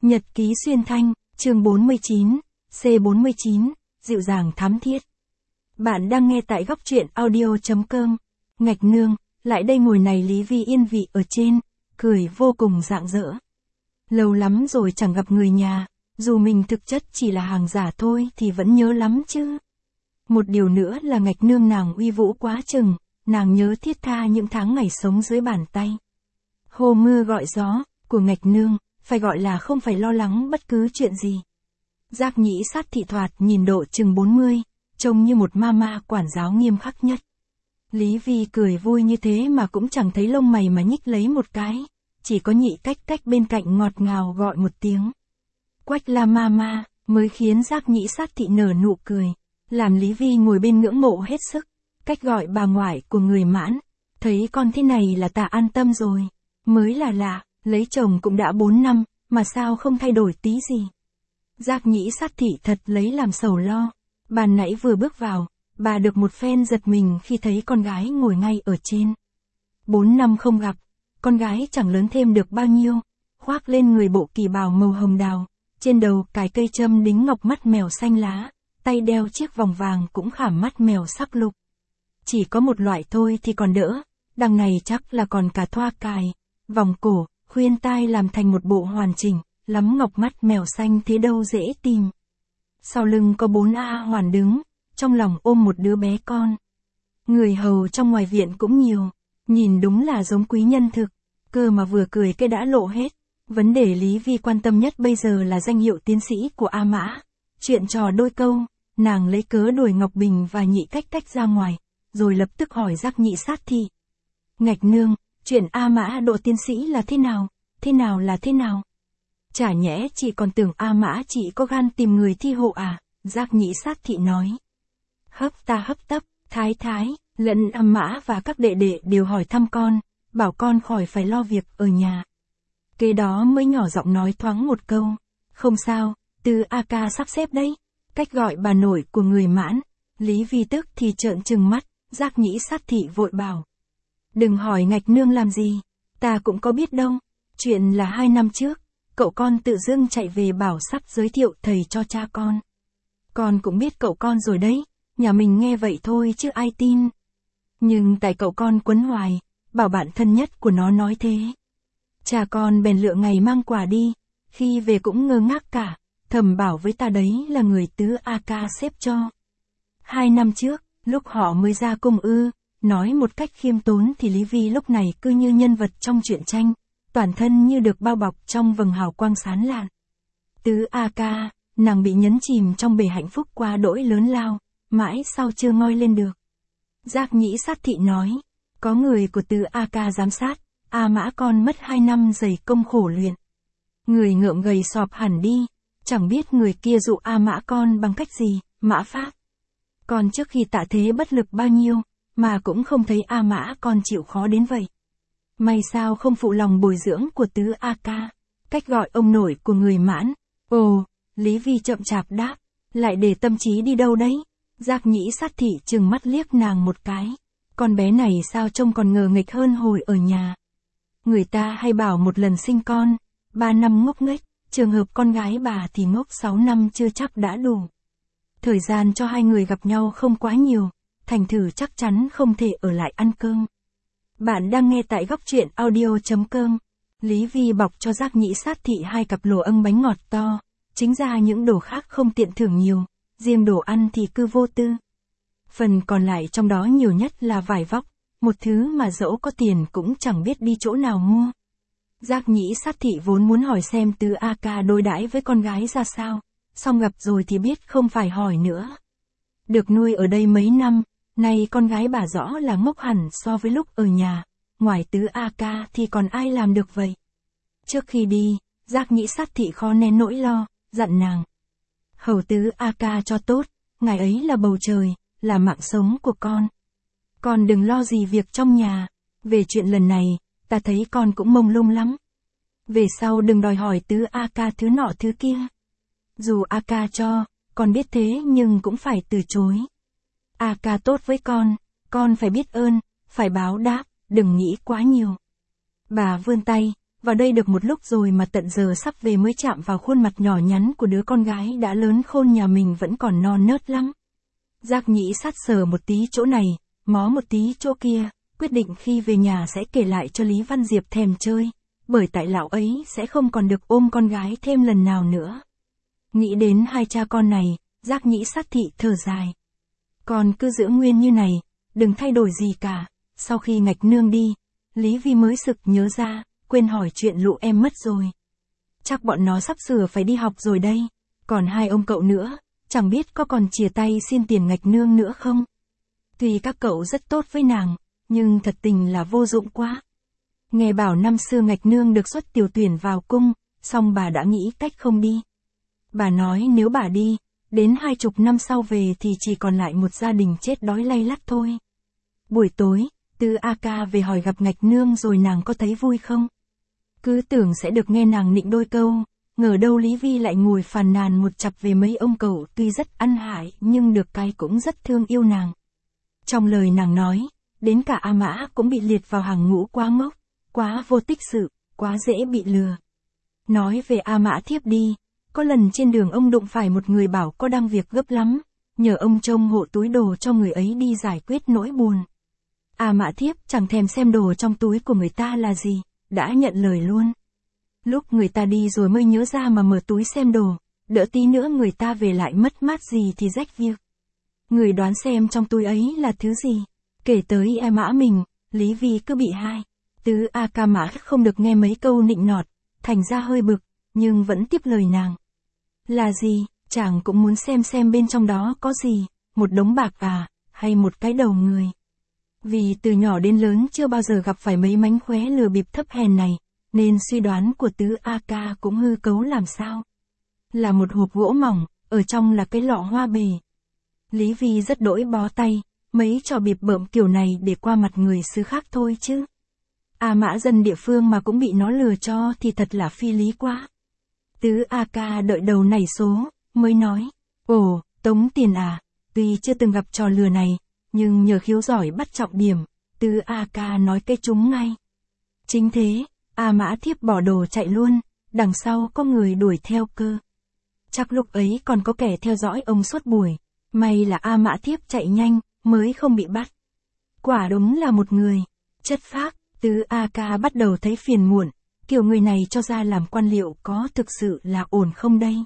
Nhật ký xuyên thanh, chương 49, C49, dịu dàng thắm thiết. Bạn đang nghe tại góc truyện audio.com. Ngạch nương, lại đây ngồi này. Lý Vi yên vị ở trên, cười vô cùng rạng rỡ. Lâu lắm rồi chẳng gặp người nhà, dù mình thực chất chỉ là hàng giả thôi thì vẫn nhớ lắm chứ. Một điều nữa là ngạch nương nàng uy vũ quá chừng, nàng nhớ thiết tha những tháng ngày sống dưới bàn tay. Hô mưa gọi gió, của ngạch nương, phải gọi là không phải lo lắng bất cứ chuyện gì. Giác Nhĩ Sát thị thoạt nhìn độ chừng 40, trông như một mama quản giáo nghiêm khắc nhất. Lý Vi cười vui như thế mà cũng chẳng thấy lông mày mà nhích lấy một cái, chỉ có Nhị Cách bên cạnh ngọt ngào gọi một tiếng. Quách la mama, mới khiến Giác Nhĩ Sát thị nở nụ cười, làm Lý Vi ngồi bên ngưỡng mộ hết sức. Cách gọi bà ngoại của người Mãn, thấy con thế này là ta an tâm rồi, mới là lạ. Lấy chồng cũng đã 4 năm, mà sao không thay đổi tí gì. Giác Nhĩ Sát thị thật lấy làm sầu lo. Bà nãy vừa bước vào, bà được một phen giật mình khi thấy con gái ngồi ngay ở trên. 4 năm không gặp, con gái chẳng lớn thêm được bao nhiêu, khoác lên người bộ kỳ bào màu hồng đào, trên đầu cài cây châm đính ngọc mắt mèo xanh lá, tay đeo chiếc vòng vàng cũng khảm mắt mèo sắc lục. Chỉ có một loại thôi thì còn đỡ, đằng này chắc là còn cả thoa cài, vòng cổ, khuyên tai làm thành một bộ hoàn chỉnh, lắm ngọc mắt mèo xanh thế đâu dễ tìm. Sau lưng có 4 A Hoàn đứng, trong lòng ôm một đứa bé con. Người hầu trong ngoài viện cũng nhiều, nhìn đúng là giống quý nhân thực, cơ mà vừa cười cái đã lộ hết. Vấn đề Lý Vi quan tâm nhất bây giờ là danh hiệu tiến sĩ của A Mã. Chuyện trò đôi câu, nàng lấy cớ đuổi Ngọc Bình và Nhị Cách ra ngoài, rồi lập tức hỏi Giác Nhĩ Sát thị. Ngạch nương, chuyện A Mã độ tiến sĩ là thế nào? Thế nào là thế nào? Chả nhẽ chị còn tưởng A Mã chị có gan tìm người thi hộ à? Giác Nhĩ Sát thị nói. Hấp tấp, thái, lẫn A Mã và các đệ đệ đều hỏi thăm con, bảo con khỏi phải lo việc ở nhà. Kế đó mới nhỏ giọng nói thoáng một câu. Không sao, Từ A Ca sắp xếp đấy. Cách gọi bà nội của người Mãn. Lý Vi tức thì trợn trừng mắt, Giác Nhĩ Sát thị vội bảo. Đừng hỏi ngạch nương làm gì, ta cũng có biết đâu. Chuyện là 2 năm trước, cậu con tự dưng chạy về bảo sắp giới thiệu thầy cho cha con. Con cũng biết cậu con rồi đấy, nhà mình nghe vậy thôi chứ ai tin. Nhưng tại cậu con quấn hoài, bảo bạn thân nhất của nó nói thế. Cha con bèn lựa ngày mang quà đi, khi về cũng ngơ ngác cả, thầm bảo với ta đấy là người Tứ A Ca xếp cho. 2 năm trước, lúc họ mới ra cung nói một cách khiêm tốn thì Lý Vi lúc này cứ như nhân vật trong truyện tranh, toàn thân như được bao bọc trong vầng hào quang sáng lạn. Tứ A Ca, nàng bị nhấn chìm trong bể hạnh phúc quá đỗi lớn lao, mãi sau chưa ngoi lên được. Giác Nhĩ Sát thị nói, có người của Tứ A Ca giám sát, A Mã con mất 2 năm dày công khổ luyện. Người ngượng gầy sọp hẳn đi, chẳng biết người kia dụ A Mã con bằng cách gì, mã pháp. Còn trước khi tạ thế bất lực bao nhiêu, mà cũng không thấy A Mã con chịu khó đến vậy. May sao không phụ lòng bồi dưỡng của Tứ A Ca, cách gọi ông nội của người Mãn. Ồ, Lý Vi chậm chạp đáp, lại để tâm trí đi đâu đấy? Giác Nhĩ Sát thị trừng mắt liếc nàng một cái. Con bé này sao trông còn ngờ nghịch hơn hồi ở nhà. Người ta hay bảo một lần sinh con, 3 năm ngốc nghếch, trường hợp con gái bà thì ngốc 6 năm chưa chắc đã đủ. Thời gian cho hai người gặp nhau không quá nhiều, thành thử chắc chắn không thể ở lại ăn cơm. Bạn đang nghe tại góc truyện audio.com. Lý Vi bọc cho Giác Nhĩ Sát thị 2 cặp lồ âng bánh ngọt to, chính ra những đồ khác không tiện thưởng nhiều, riêng đồ ăn thì cứ vô tư. Phần còn lại trong đó nhiều nhất là vải vóc, một thứ mà dẫu có tiền cũng chẳng biết đi chỗ nào mua. Giác Nhĩ Sát thị vốn muốn hỏi xem Tứ A Ca đối đãi với con gái ra sao, song gặp rồi thì biết không phải hỏi nữa. Được nuôi ở đây mấy năm, nay con gái bà rõ là ngốc hẳn so với lúc ở nhà, ngoài Tứ A Ca thì còn ai làm được vậy. Trước khi đi, Giác Nhĩ Sát thị khó nén nỗi lo, dặn nàng. Hầu Tứ A Ca cho tốt, ngài ấy là bầu trời, là mạng sống của con. Con đừng lo gì việc trong nhà, về chuyện lần này, ta thấy con cũng mông lung lắm. Về sau đừng đòi hỏi Tứ A Ca thứ nọ thứ kia. Dù A Ca cho, con biết thế nhưng cũng phải từ chối. A Ca tốt với con phải biết ơn, phải báo đáp, đừng nghĩ quá nhiều. Bà vươn tay, vào đây được một lúc rồi mà tận giờ sắp về mới chạm vào khuôn mặt nhỏ nhắn của đứa con gái đã lớn khôn nhà mình vẫn còn non nớt lắm. Giác Nhĩ sát sờ một tí chỗ này, mó một tí chỗ kia, quyết định khi về nhà sẽ kể lại cho Lý Văn Diệp thèm chơi, bởi tại lão ấy sẽ không còn được ôm con gái thêm lần nào nữa. Nghĩ đến hai cha con này, Giác Nhĩ sát thị thở dài. Con cứ giữ nguyên như này, đừng thay đổi gì cả. Sau khi Ngạch Nương đi, Lý Vi mới sực nhớ ra, quên hỏi chuyện Lụ em mất rồi. Chắc bọn nó sắp sửa phải đi học rồi đây. Còn hai ông cậu nữa, chẳng biết có còn chìa tay xin tiền Ngạch Nương nữa không? Tuy các cậu rất tốt với nàng, nhưng thật tình là vô dụng quá. Nghe bảo năm xưa Ngạch Nương được xuất tiểu tuyển vào cung, xong bà đã nghĩ cách không đi. Bà nói nếu bà đi, đến 20 năm sau về thì chỉ còn lại một gia đình chết đói lay lắt thôi. Buổi tối, Tứ A Ca về hỏi gặp Ngạch Nương rồi nàng có thấy vui không? Cứ tưởng sẽ được nghe nàng nịnh đôi câu, ngờ đâu Lý Vi lại ngồi phàn nàn một chặp về mấy ông cậu tuy rất ăn hại nhưng được cái cũng rất thương yêu nàng. Trong lời nàng nói, đến cả A Mã cũng bị liệt vào hàng ngũ quá ngốc, quá vô tích sự, quá dễ bị lừa. Nói về A Mã thiếp đi, có lần trên đường ông đụng phải một người bảo có đang việc gấp lắm, nhờ ông trông hộ túi đồ cho người ấy đi giải quyết nỗi buồn. A Mã thiếp chẳng thèm xem đồ trong túi của người ta là gì, đã nhận lời luôn. Lúc người ta đi rồi mới nhớ ra mà mở túi xem đồ, đỡ tí nữa người ta về lại mất mát gì thì rách việc. Người đoán xem trong túi ấy là thứ gì, kể tới A Mã mình, Lý Vi cứ bị hai. Tứ A Ca Mã không được nghe mấy câu nịnh nọt, thành ra hơi bực, nhưng vẫn tiếp lời nàng. Là gì, chàng cũng muốn xem bên trong đó có gì, một đống bạc à, hay một cái đầu người. Vì từ nhỏ đến lớn chưa bao giờ gặp phải mấy mánh khóe lừa bịp thấp hèn này, nên suy đoán của Tứ A Ca cũng hư cấu làm sao. Là một hộp gỗ mỏng, ở trong là cái lọ hoa bề. Lý Vi rất đỗi bó tay, mấy trò bịp bợm kiểu này để qua mặt người xứ khác thôi chứ. A Mã dân địa phương mà cũng bị nó lừa cho thì thật là phi lý quá. Tứ A Ca đợi đầu nảy số, mới nói, ồ, tống tiền à, tuy chưa từng gặp trò lừa này, nhưng nhờ khiếu giỏi bắt trọng điểm, Tứ A Ca nói cái trúng ngay. Chính thế, A Mã thiếp bỏ đồ chạy luôn, đằng sau có người đuổi theo cơ. Chắc lúc ấy còn có kẻ theo dõi ông suốt buổi, may là A Mã thiếp chạy nhanh, mới không bị bắt. Quả đúng là một người, chất phác. Tứ A Ca bắt đầu thấy phiền muộn, kiểu người này cho ra làm quan liệu có thực sự là ổn không đây?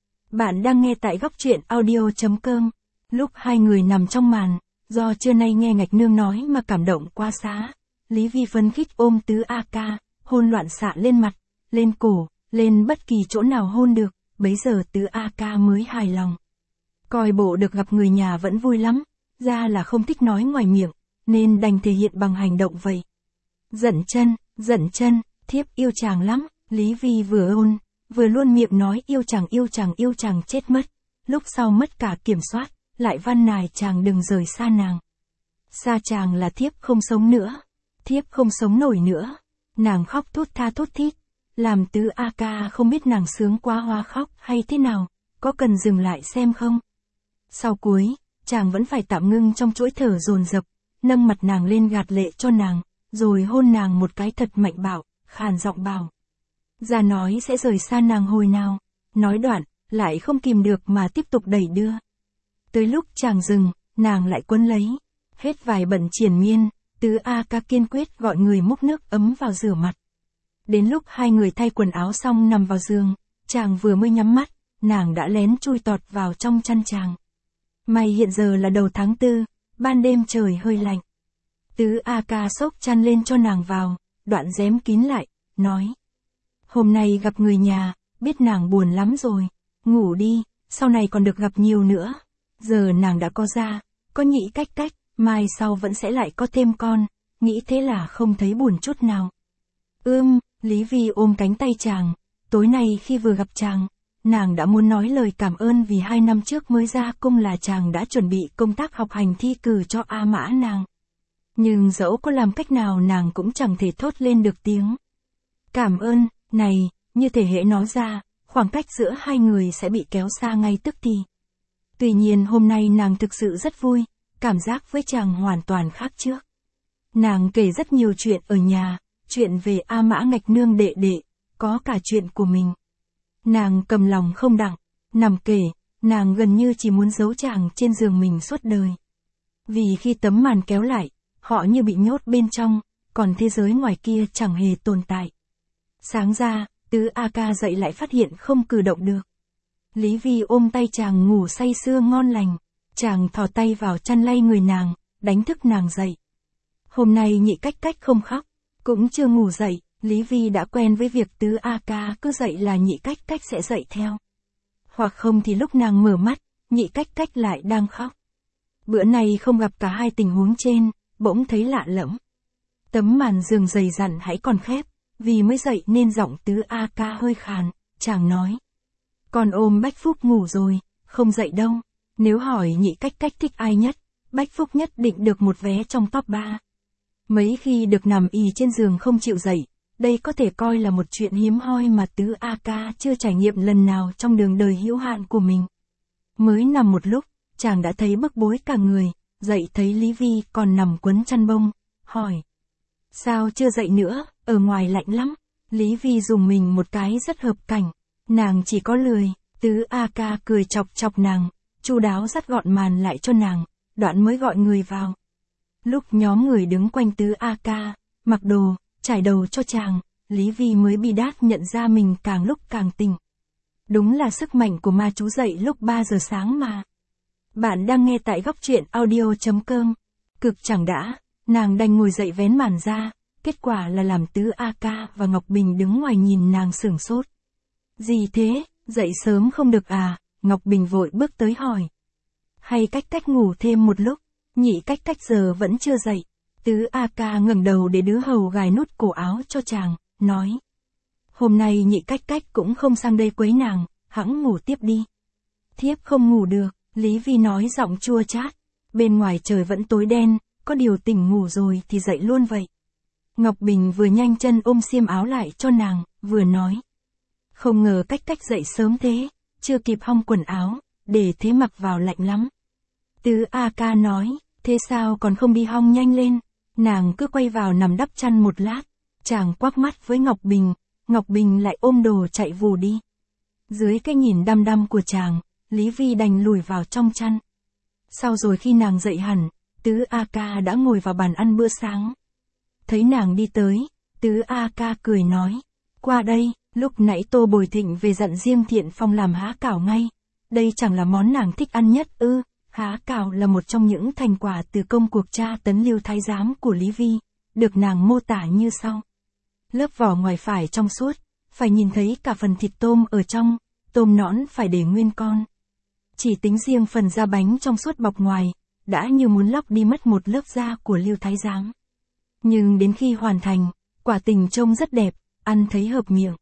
Bạn đang nghe tại góc truyện audio.com. Lúc hai người nằm trong màn, do trưa nay nghe Ngạch Nương nói mà cảm động quá xá, Lý Vi phấn khích ôm Tứ A Ca, hôn loạn xạ lên mặt, lên cổ, lên bất kỳ chỗ nào hôn được, bấy giờ Tứ A Ca mới hài lòng. Coi bộ được gặp người nhà vẫn vui lắm, ra là không thích nói ngoài miệng, nên đành thể hiện bằng hành động vậy. Giận chân, thiếp yêu chàng lắm, Lý Vi vừa ôn, vừa luôn miệng nói yêu chàng chết mất, lúc sau mất cả kiểm soát, lại van nài chàng đừng rời xa nàng. Xa chàng là thiếp không sống nữa, thiếp không sống nổi nữa, nàng khóc thút tha thút thít, làm Tứ A Ca không biết nàng sướng quá hoa khóc hay thế nào, có cần dừng lại xem không? Sau cuối, chàng vẫn phải tạm ngưng trong chuỗi thở dồn dập, nâng mặt nàng lên gạt lệ cho nàng, rồi hôn nàng một cái thật mạnh bạo, khàn giọng bảo. Ra nói sẽ rời xa nàng hồi nào, nói đoạn, lại không kìm được mà tiếp tục đẩy đưa. Tới lúc chàng dừng, nàng lại quấn lấy. Hết vài bận triền miên, Tứ A Ca kiên quyết gọi người múc nước ấm vào rửa mặt. Đến lúc hai người thay quần áo xong nằm vào giường, chàng vừa mới nhắm mắt, nàng đã lén chui tọt vào trong chăn chàng. May hiện giờ là đầu tháng 4, ban đêm trời hơi lạnh. Tứ A Ca xốc chăn lên cho nàng vào, đoạn rém kín lại, nói. Hôm nay gặp người nhà, biết nàng buồn lắm rồi, ngủ đi, sau này còn được gặp nhiều nữa. Giờ nàng đã có ra, có nhị cách, mai sau vẫn sẽ lại có thêm con, nghĩ thế là không thấy buồn chút nào. Lý Vi ôm cánh tay chàng, tối nay khi vừa gặp chàng, nàng đã muốn nói lời cảm ơn vì 2 năm trước mới ra cung là chàng đã chuẩn bị công tác học hành thi cử cho A Mã nàng. Nhưng dẫu có làm cách nào nàng cũng chẳng thể thốt lên được tiếng cảm ơn này, như thể hễ nói ra, khoảng cách giữa hai người sẽ bị kéo xa ngay tức thì. Tuy nhiên hôm nay nàng thực sự rất vui, cảm giác với chàng hoàn toàn khác trước. Nàng kể rất nhiều chuyện ở nhà, chuyện về A Mã Ngạch Nương đệ đệ, có cả chuyện của mình. Nàng cầm lòng không đặng, nằm kể, nàng gần như chỉ muốn giấu chàng trên giường mình suốt đời. Vì khi tấm màn kéo lại, họ như bị nhốt bên trong, còn thế giới ngoài kia chẳng hề tồn tại. Sáng ra, Tứ A Ca dậy lại phát hiện không cử động được. Lý Vi ôm tay chàng ngủ say sưa ngon lành, chàng thò tay vào chăn lay người nàng, đánh thức nàng dậy. Hôm nay Nhị Cách Cách không khóc, cũng chưa ngủ dậy, Lý Vi đã quen với việc Tứ A Ca cứ dậy là Nhị Cách Cách sẽ dậy theo. Hoặc không thì lúc nàng mở mắt, Nhị Cách Cách lại đang khóc. Bữa này không gặp cả hai tình huống trên, bỗng thấy lạ lẫm. Tấm màn giường dày dặn hãy còn khép, vì mới dậy nên giọng Tứ A Ca hơi khàn, chàng nói. Con ôm Bách Phúc ngủ rồi, không dậy đâu. Nếu hỏi Nhị Cách Cách thích ai nhất, Bách Phúc nhất định được một vé trong top 3. Mấy khi được nằm ì trên giường không chịu dậy, đây có thể coi là một chuyện hiếm hoi mà Tứ A Ca chưa trải nghiệm lần nào trong đường đời hữu hạn của mình. Mới nằm một lúc, chàng đã thấy bức bối cả người, dậy thấy Lý Vi còn nằm quấn chăn bông, hỏi. Sao chưa dậy nữa, ở ngoài lạnh lắm. Lý Vi dùng mình một cái rất hợp cảnh, nàng chỉ có lười. Tứ A Ca cười chọc chọc nàng, chu đáo dắt gọn màn lại cho nàng, đoạn mới gọi người vào. Lúc nhóm người đứng quanh Tứ A Ca, mặc đồ, trải đầu cho chàng, Lý Vi mới bi đát nhận ra mình càng lúc càng tỉnh. Đúng là sức mạnh của ma chú dậy lúc 3 giờ sáng mà. Bạn đang nghe tại góc truyện audio.com. Cực chẳng đã, nàng đành ngồi dậy vén màn ra, kết quả là làm Tứ A Ca và Ngọc Bình đứng ngoài nhìn nàng sửng sốt. Gì thế, dậy sớm không được à? Ngọc Bình vội bước tới hỏi. Hay Cách Cách ngủ thêm một lúc, Nhị Cách Cách giờ vẫn chưa dậy. Tứ A Ca ngẩng đầu để đứa hầu gài nút cổ áo cho chàng, nói. Hôm nay Nhị Cách Cách cũng không sang đây quấy nàng, hẵng ngủ tiếp đi. Thiếp không ngủ được, Lý Vi nói giọng chua chát. Bên ngoài trời vẫn tối đen, có điều tỉnh ngủ rồi thì dậy luôn vậy. Ngọc Bình vừa nhanh chân ôm xiêm áo lại cho nàng, vừa nói. Không ngờ Cách Cách dậy sớm thế, chưa kịp hong quần áo, để thế mặc vào lạnh lắm. Tứ A Ca nói, thế sao còn không đi hong nhanh lên? Nàng cứ quay vào nằm đắp chăn một lát, chàng quắc mắt với Ngọc Bình lại ôm đồ chạy vù đi. Dưới cái nhìn đăm đăm của chàng, Lý Vi đành lùi vào trong chăn. Sau rồi khi nàng dậy hẳn, Tứ A Ca đã ngồi vào bàn ăn bữa sáng. Thấy nàng đi tới, Tứ A Ca cười nói, qua đây, lúc nãy Tô Bồi Thịnh về dặn riêng Thiện Phong làm há cảo ngay. Đây chẳng là món nàng thích ăn nhất ư? Há cảo là một trong những thành quả từ công cuộc tra tấn Lưu Thái Giám của Lý Vi, được nàng mô tả như sau. Lớp vỏ ngoài phải trong suốt, phải nhìn thấy cả phần thịt tôm ở trong, tôm nõn phải để nguyên con. Chỉ tính riêng phần da bánh trong suốt bọc ngoài, đã như muốn lóc đi mất một lớp da của Lưu Thái Giám. Nhưng đến khi hoàn thành, quả tình trông rất đẹp, ăn thấy hợp miệng.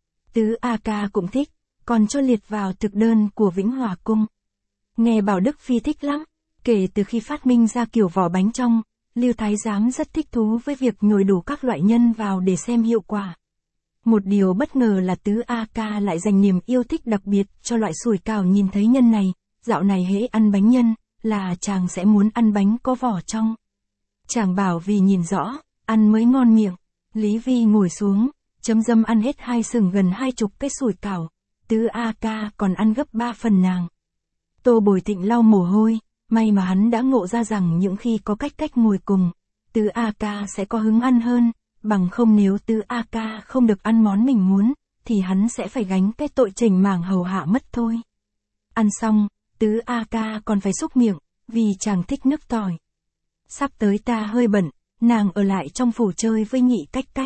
Tứ A Ca cũng thích, còn cho liệt vào thực đơn của Vĩnh Hòa Cung. Nghe bảo Đức Phi thích lắm, kể từ khi phát minh ra kiểu vỏ bánh trong, Lưu Thái Giám rất thích thú với việc nhồi đủ các loại nhân vào để xem hiệu quả. Một điều bất ngờ là Tứ A Ca lại dành niềm yêu thích đặc biệt cho loại sủi cảo nhìn thấy nhân này, dạo này hễ ăn bánh nhân, là chàng sẽ muốn ăn bánh có vỏ trong. Chàng bảo vì nhìn rõ, ăn mới ngon miệng. Lý Vi ngồi xuống, chấm dâm ăn hết 2 sừng gần 20 cái sủi cảo, Tứ A Ca còn ăn gấp 3 phần nàng. Tô Bồi Thịnh lau mồ hôi, may mà hắn đã ngộ ra rằng những khi có Cách Cách ngồi cùng, Tứ A Ca sẽ có hứng ăn hơn, bằng không nếu Tứ A Ca không được ăn món mình muốn, thì hắn sẽ phải gánh cái tội chểnh mảng hầu hạ mất thôi. Ăn xong, Tứ A Ca còn phải xúc miệng, vì chàng thích nước tỏi. Sắp tới ta hơi bận, nàng ở lại trong phủ chơi với Nhị Cách Cách.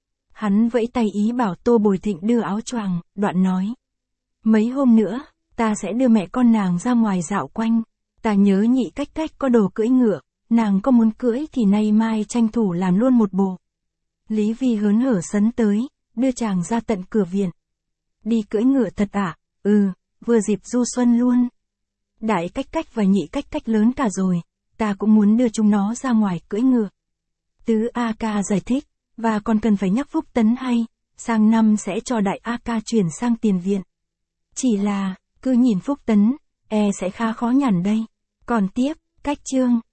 Hắn vẫy tay ý bảo Tô Bồi Thịnh đưa áo choàng, đoạn nói. Mấy hôm nữa, ta sẽ đưa mẹ con nàng ra ngoài dạo quanh. Ta nhớ Nhị Cách Cách có đồ cưỡi ngựa, nàng có muốn cưỡi thì nay mai tranh thủ làm luôn một bộ. Lý Vi hớn hở sấn tới, đưa chàng ra tận cửa viện. Đi cưỡi ngựa thật ạ? Vừa dịp du xuân luôn. Đại Cách Cách và Nhị Cách Cách lớn cả rồi, ta cũng muốn đưa chúng nó ra ngoài cưỡi ngựa. Tứ A Ca giải thích, và còn cần phải nhắc Phúc Tấn hay, sang năm sẽ cho Đại A Ca chuyển sang tiền viện. Chỉ là, cứ nhìn Phúc Tấn, sẽ khá khó nhằn đây. Còn tiếp, Cách Chương.